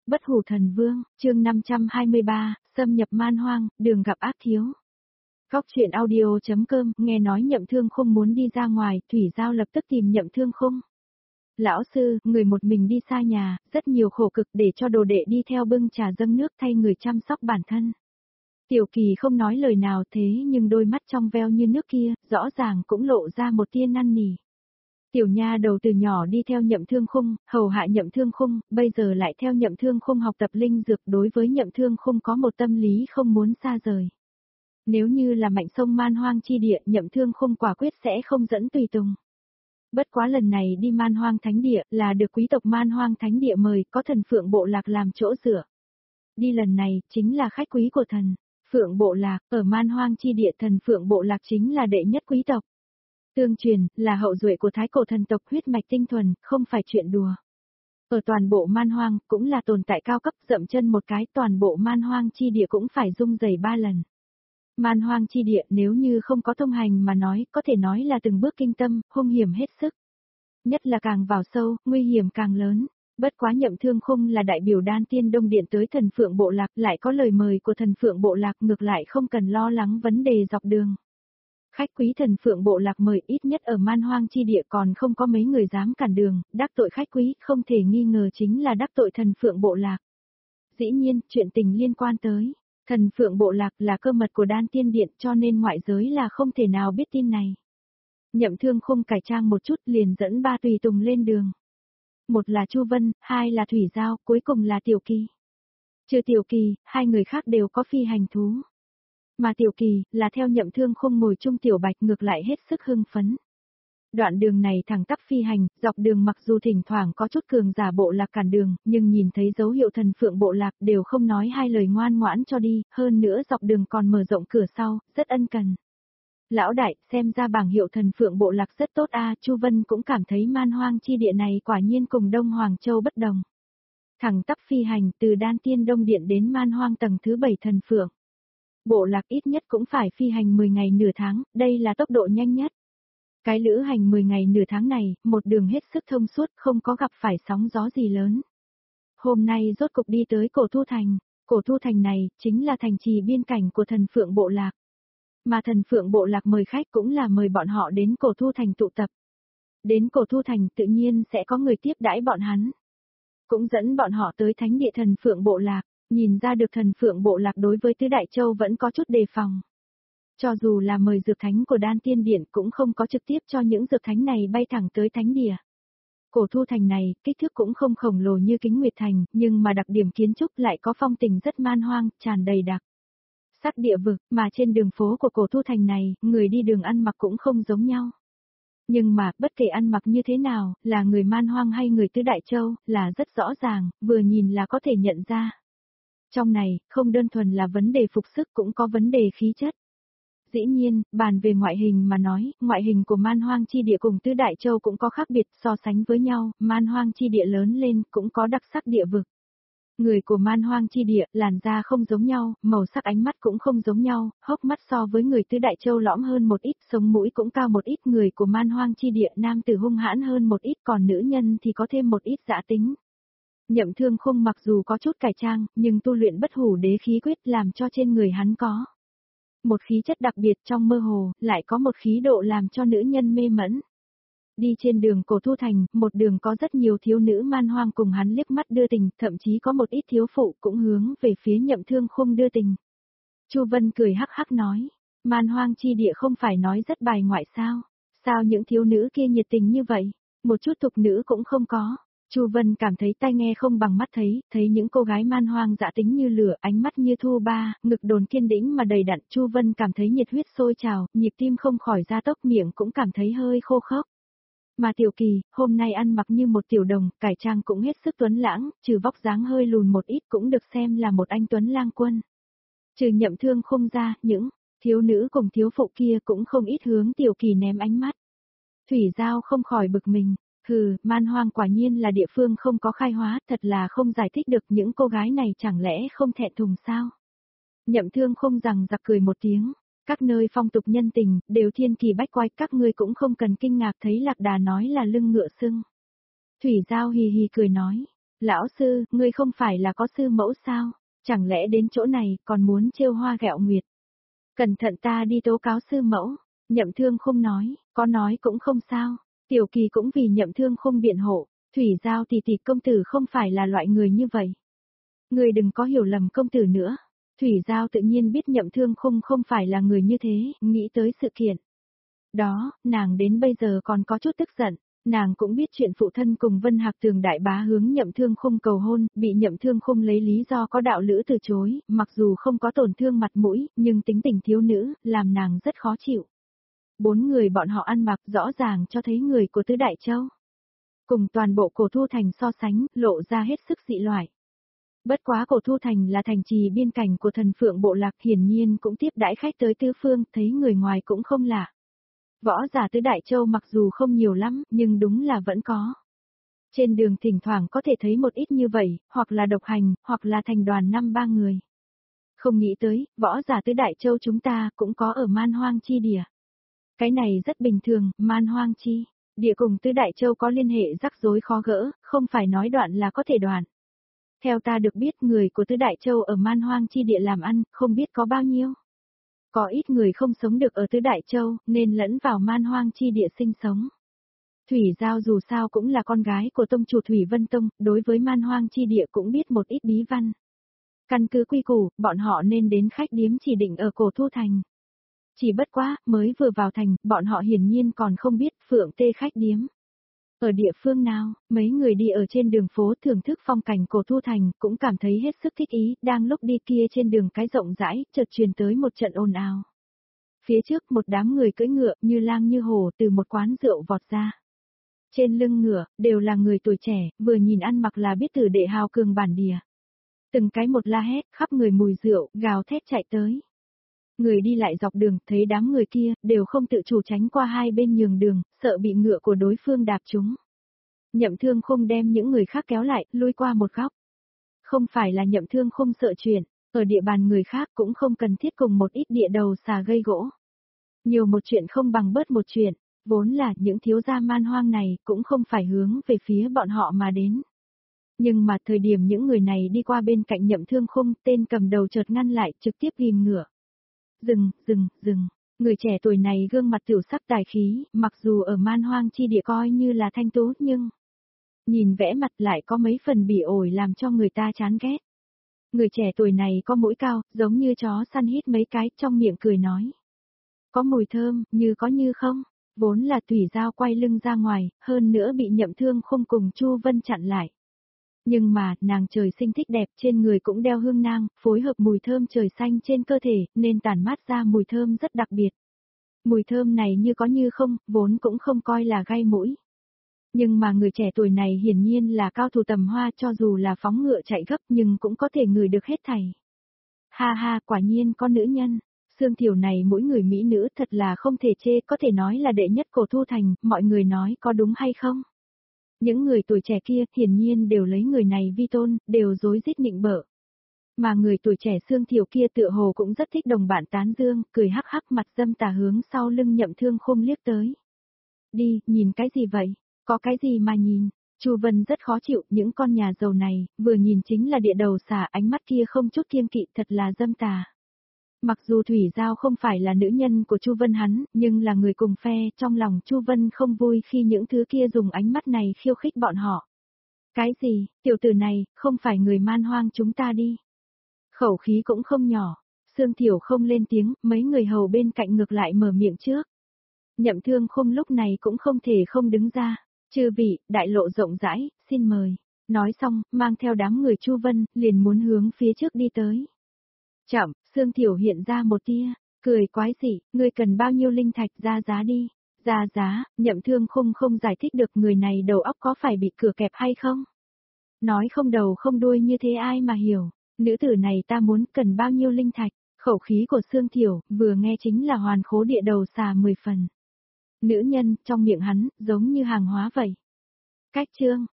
Bất hủ thần vương, chương 523, xâm nhập man hoang, đường gặp ác thiếu. Góc truyện audio.com, nghe nói Nhậm Thương Khung muốn đi ra ngoài, Thủy Giao lập tức tìm Nhậm Thương Khung. Lão sư, người một mình đi xa nhà, rất nhiều khổ cực để cho đồ đệ đi theo bưng trà dâng nước thay người chăm sóc bản thân. Tiểu Kỳ không nói lời nào thế nhưng đôi mắt trong veo như nước kia, rõ ràng cũng lộ ra một tia năn nỉ. Tiểu nha đầu từ nhỏ đi theo Nhậm Thương Khung, hầu hạ Nhậm Thương Khung, bây giờ lại theo Nhậm Thương Khung học tập linh dược, đối với Nhậm Thương Khung có một tâm lý không muốn xa rời. Nếu như là mạnh sông man hoang chi địa, Nhậm Thương Khung quả quyết sẽ không dẫn tùy tùng. Bất quá lần này đi man hoang thánh địa là được quý tộc man hoang thánh địa mời, có thần Phượng Bộ Lạc làm chỗ dựa. Đi lần này chính là khách quý của thần Phượng Bộ Lạc, ở man hoang chi địa thần Phượng Bộ Lạc chính là đệ nhất quý tộc. Tương truyền, là hậu duệ của thái cổ thần tộc, huyết mạch tinh thuần, không phải chuyện đùa. Ở toàn bộ man hoang, cũng là tồn tại cao cấp, dậm chân một cái, toàn bộ man hoang chi địa cũng phải rung rẩy 3 lần. Man hoang chi địa nếu như không có thông hành mà nói, có thể nói là từng bước kinh tâm, hung hiểm hết sức. Nhất là càng vào sâu, nguy hiểm càng lớn. Bất quá Nhậm Thương Khung là đại biểu Đan Tiên Đông Điện tới thần Phượng Bộ Lạc, lại có lời mời của thần Phượng Bộ Lạc, ngược lại không cần lo lắng vấn đề dọc đường. Khách quý thần Phượng Bộ Lạc mời, ít nhất ở man hoang chi địa còn không có mấy người dám cản đường, đắc tội khách quý, không thể nghi ngờ chính là đắc tội thần Phượng Bộ Lạc. Dĩ nhiên, chuyện tình liên quan tới thần Phượng Bộ Lạc là cơ mật của Đan Tiên Điện, cho nên ngoại giới là không thể nào biết tin này. Nhậm Thương Khung cải trang một chút liền dẫn 3 tùy tùng lên đường. Một là Chu Vân, 2 là Thủy Giao, cuối cùng là Tiểu Kỳ. Trừ Tiểu Kỳ, 2 người khác đều có phi hành thú. Mà Tiểu Kỳ, là theo Nhậm Thương Khung ngồi chung Tiểu Bạch, ngược lại hết sức hưng phấn. Đoạn đường này thẳng tắp phi hành, dọc đường mặc dù thỉnh thoảng có chút cường giả bộ lạc cản đường, nhưng nhìn thấy dấu hiệu thần Phượng Bộ Lạc đều không nói hai lời, ngoan ngoãn cho đi, hơn nữa dọc đường còn mở rộng cửa sau, rất ân cần. Lão đại, xem ra bảng hiệu thần Phượng Bộ Lạc rất tốt a. Chu Vân cũng cảm thấy man hoang chi địa này quả nhiên cùng Đông Hoàng Châu bất đồng. Thẳng tắp phi hành từ Đan Tiên Đông Điện đến man hoang tầng thứ 7 thần Phượng Bộ Lạc ít nhất cũng phải phi hành 10 ngày nửa tháng, đây là tốc độ nhanh nhất. Cái lữ hành 10 ngày nửa tháng này, một đường hết sức thông suốt, không có gặp phải sóng gió gì lớn. Hôm nay rốt cục đi tới Cổ Thu Thành. Cổ Thu Thành này, chính là thành trì biên cảnh của thần Phượng Bộ Lạc. Mà thần Phượng Bộ Lạc mời khách cũng là mời bọn họ đến Cổ Thu Thành tụ tập. Đến Cổ Thu Thành tự nhiên sẽ có người tiếp đãi bọn hắn. Cũng dẫn bọn họ tới thánh địa thần Phượng Bộ Lạc, nhìn ra được thần Phượng Bộ Lạc đối với Tứ Đại Châu vẫn có chút đề phòng. Cho dù là mời dược thánh của Đan Tiên Điện cũng không có trực tiếp cho những dược thánh này bay thẳng tới thánh địa. Cổ Thu Thành này, kích thước cũng không khổng lồ như Kính Nguyệt Thành, nhưng mà đặc điểm kiến trúc lại có phong tình rất man hoang, tràn đầy đặc sắc địa vực, mà trên đường phố của Cổ Thu Thành này, người đi đường ăn mặc cũng không giống nhau. Nhưng mà, bất kể ăn mặc như thế nào, là người man hoang hay người Tứ Đại Châu, là rất rõ ràng, vừa nhìn là có thể nhận ra. Trong này, không đơn thuần là vấn đề phục sức, cũng có vấn đề khí chất. Dĩ nhiên, bàn về ngoại hình mà nói, ngoại hình của man hoang chi địa cùng Tứ Đại Châu cũng có khác biệt, so sánh với nhau, man hoang chi địa lớn lên cũng có đặc sắc địa vực. Người của man hoang chi địa, làn da không giống nhau, màu sắc ánh mắt cũng không giống nhau, hốc mắt so với người Tứ Đại Châu lõm hơn một ít, sống mũi cũng cao một ít, người của man hoang chi địa nam tử hung hãn hơn một ít, còn nữ nhân thì có thêm một ít dã tính. Nhậm Thương Khung mặc dù có chút cải trang, nhưng tu luyện bất hủ đế khí quyết làm cho trên người hắn có một khí chất đặc biệt, trong mơ hồ, lại có một khí độ làm cho nữ nhân mê mẫn. Đi trên đường Cổ Thu Thành, một đường có rất nhiều thiếu nữ man hoang cùng hắn liếc mắt đưa tình, thậm chí có một ít thiếu phụ cũng hướng về phía Nhậm Thương Khung đưa tình. Chu Vân cười hắc hắc nói, man hoang chi địa không phải nói rất bài ngoại sao? Sao những thiếu nữ kia nhiệt tình như vậy? Một chút tục nữ cũng không có. Chu Vân cảm thấy tai nghe không bằng mắt thấy những cô gái man hoang dã tính như lửa, ánh mắt như thu ba, ngực đồn kiên đĩnh mà đầy đặn. Chu Vân cảm thấy nhiệt huyết sôi trào, nhịp tim không khỏi gia tốc, miệng cũng cảm thấy hơi khô khốc. Mà Tiểu Kỳ, hôm nay ăn mặc như một tiểu đồng, cải trang cũng hết sức tuấn lãng, trừ vóc dáng hơi lùn một ít cũng được xem là một anh tuấn lang quân. Trừ Nhậm Thương Khung ra, những thiếu nữ cùng thiếu phụ kia cũng không ít hướng Tiểu Kỳ ném ánh mắt. Thủy Giao không khỏi bực mình. Man hoang quả nhiên là địa phương không có khai hóa, thật là không giải thích được, những cô gái này chẳng lẽ không thẹn thùng sao? Nhậm Thương Khung rằng giặc cười một tiếng, các nơi phong tục nhân tình, đều thiên kỳ bách quái, các ngươi cũng không cần kinh ngạc, thấy Lạc Đà nói là lưng ngựa sưng. Thủy Giao hì hì cười nói, Lão sư, ngươi không phải là có sư mẫu sao? Chẳng lẽ đến chỗ này còn muốn trêu hoa ghẹo nguyệt? Cẩn thận ta đi tố cáo sư mẫu. Nhậm Thương Khung nói, có nói cũng không sao. Tiểu Kỳ cũng vì Nhậm Thương Khung biện hộ, Thủy Giao tỷ tỷ công tử không phải là loại người như vậy. Ngươi đừng có hiểu lầm công tử nữa. Thủy Giao tự nhiên biết Nhậm Thương Khung không phải là người như thế, nghĩ tới sự kiện. Đó, nàng đến bây giờ còn có chút tức giận. Nàng cũng biết chuyện phụ thân cùng Vân Hạc Tường đại bá hướng Nhậm Thương Khung cầu hôn, bị Nhậm Thương Khung lấy lý do có đạo lữ từ chối, mặc dù không có tổn thương mặt mũi, nhưng tính tình thiếu nữ, làm nàng rất khó chịu. 4 người bọn họ ăn mặc rõ ràng cho thấy người của Tứ Đại Châu. Cùng toàn bộ Cổ Thu Thành so sánh, lộ ra hết sức dị loại. Bất quá Cổ Thu Thành là thành trì biên cảnh của Thần Phượng bộ lạc, hiển nhiên cũng tiếp đãi khách tới tứ phương, thấy người ngoài cũng không lạ. Võ giả Tứ Đại Châu mặc dù không nhiều lắm, nhưng đúng là vẫn có. Trên đường thỉnh thoảng có thể thấy một ít như vậy, hoặc là độc hành, hoặc là thành đoàn 5-3 người. Không nghĩ tới, võ giả Tứ Đại Châu chúng ta cũng có ở Man Hoang chi địa. Cái này rất bình thường, Man Hoang chi địa cùng Tứ Đại Châu có liên hệ rắc rối khó gỡ, không phải nói đoạn là có thể đoạn. Theo ta được biết người của Tứ Đại Châu ở Man Hoang chi địa làm ăn, không biết có bao nhiêu. Có ít người không sống được ở Tứ Đại Châu, nên lẫn vào Man Hoang chi địa sinh sống. Thủy Giao dù sao cũng là con gái của tông chủ Thủy Vân Tông, đối với Man Hoang chi địa cũng biết một ít bí văn. Căn cứ quy củ, bọn họ nên đến khách điếm chỉ định ở Cổ Thu Thành. Chỉ bất quá, mới vừa vào thành, bọn họ hiển nhiên còn không biết Phượng Tê khách điếm. Ở địa phương nào, mấy người đi ở trên đường phố thưởng thức phong cảnh Cổ Thu Thành, cũng cảm thấy hết sức thích ý, đang lúc đi kia trên đường cái rộng rãi, chợt truyền tới một trận ồn ào. Phía trước một đám người cưỡi ngựa như lang như hổ từ một quán rượu vọt ra. Trên lưng ngựa, đều là người tuổi trẻ, vừa nhìn ăn mặc là biết tử đệ hào cường bản địa. Từng cái một la hét, khắp người mùi rượu, gào thét chạy tới. Người đi lại dọc đường, thấy đám người kia, đều không tự chủ tránh qua hai bên nhường đường, sợ bị ngựa của đối phương đạp trúng. Nhậm Thương Khung đem những người khác kéo lại, lui qua một góc. Không phải là Nhậm Thương Khung sợ chuyện, ở địa bàn người khác cũng không cần thiết cùng một ít địa đầu xà gây gỗ. Nhiều một chuyện không bằng bớt một chuyện, vốn là những thiếu gia Man Hoang này cũng không phải hướng về phía bọn họ mà đến. Nhưng mà thời điểm những người này đi qua bên cạnh Nhậm Thương Khung, tên cầm đầu chợt ngăn lại, trực tiếp ghim ngựa. Dừng, người trẻ tuổi này gương mặt tiểu sắc tài khí, mặc dù ở Man Hoang chi địa coi như là thanh tú nhưng nhìn vẽ mặt lại có mấy phần bỉ ổi làm cho người ta chán ghét. Người trẻ tuổi này có mũi cao, giống như chó săn hít mấy cái, trong miệng cười nói. Có mùi thơm, như có như không, vốn là Thủy Giao quay lưng ra ngoài, hơn nữa bị Nhậm Thương Khung cùng Chu Vân chặn lại. Nhưng mà, nàng trời sinh thích đẹp, trên người cũng đeo hương nang, phối hợp mùi thơm trời xanh trên cơ thể, nên tản mát ra mùi thơm rất đặc biệt. Mùi thơm này như có như không, vốn cũng không coi là gai mũi. Nhưng mà người trẻ tuổi này hiển nhiên là cao thủ tầm hoa, cho dù là phóng ngựa chạy gấp nhưng cũng có thể ngửi được hết thảy. Ha ha, quả nhiên có nữ nhân. Sương Thiểu này mỗi người mỹ nữ thật là không thể chê, có thể nói là đệ nhất Cổ Thu Thành, mọi người nói có đúng hay không? Những người tuổi trẻ kia hiển nhiên đều lấy người này vi tôn, đều dối rít nịnh bợ. Mà người tuổi trẻ Sương Thiểu kia tựa hồ cũng rất thích đồng bạn tán dương, cười hắc hắc mặt dâm tà hướng sau lưng Nhậm Thương Khung liếc tới. Đi, nhìn cái gì vậy? Có cái gì mà nhìn? Chu Vân rất khó chịu, những con nhà giàu này, vừa nhìn chính là địa đầu xà, ánh mắt kia không chút kiêng kỵ, thật là dâm tà. Mặc dù Thủy Giao không phải là nữ nhân của Chu Vân hắn, nhưng là người cùng phe, trong lòng Chu Vân không vui khi những thứ kia dùng ánh mắt này khiêu khích bọn họ. Cái gì, tiểu tử này, không phải người Man Hoang chúng ta đi. Khẩu khí cũng không nhỏ, Sương Thiểu không lên tiếng, mấy người hầu bên cạnh ngược lại mở miệng trước. Nhậm Thương Khung lúc này cũng không thể không đứng ra, chư vị, đại lộ rộng rãi, xin mời. Nói xong, mang theo đám người Chu Vân, liền muốn hướng phía trước đi tới. Chậm, Sương Thiểu hiện ra một tia, cười quái dị, ngươi cần bao nhiêu linh thạch ra giá đi. Ra giá, Nhậm Thương Khung không giải thích được người này đầu óc có phải bị cửa kẹp hay không. Nói không đầu không đuôi như thế ai mà hiểu, nữ tử này ta muốn cần bao nhiêu linh thạch, khẩu khí của Sương Thiểu, vừa nghe chính là hoàn khố địa đầu xà 10 phần. Nữ nhân, trong miệng hắn, giống như hàng hóa vậy. Cách chương,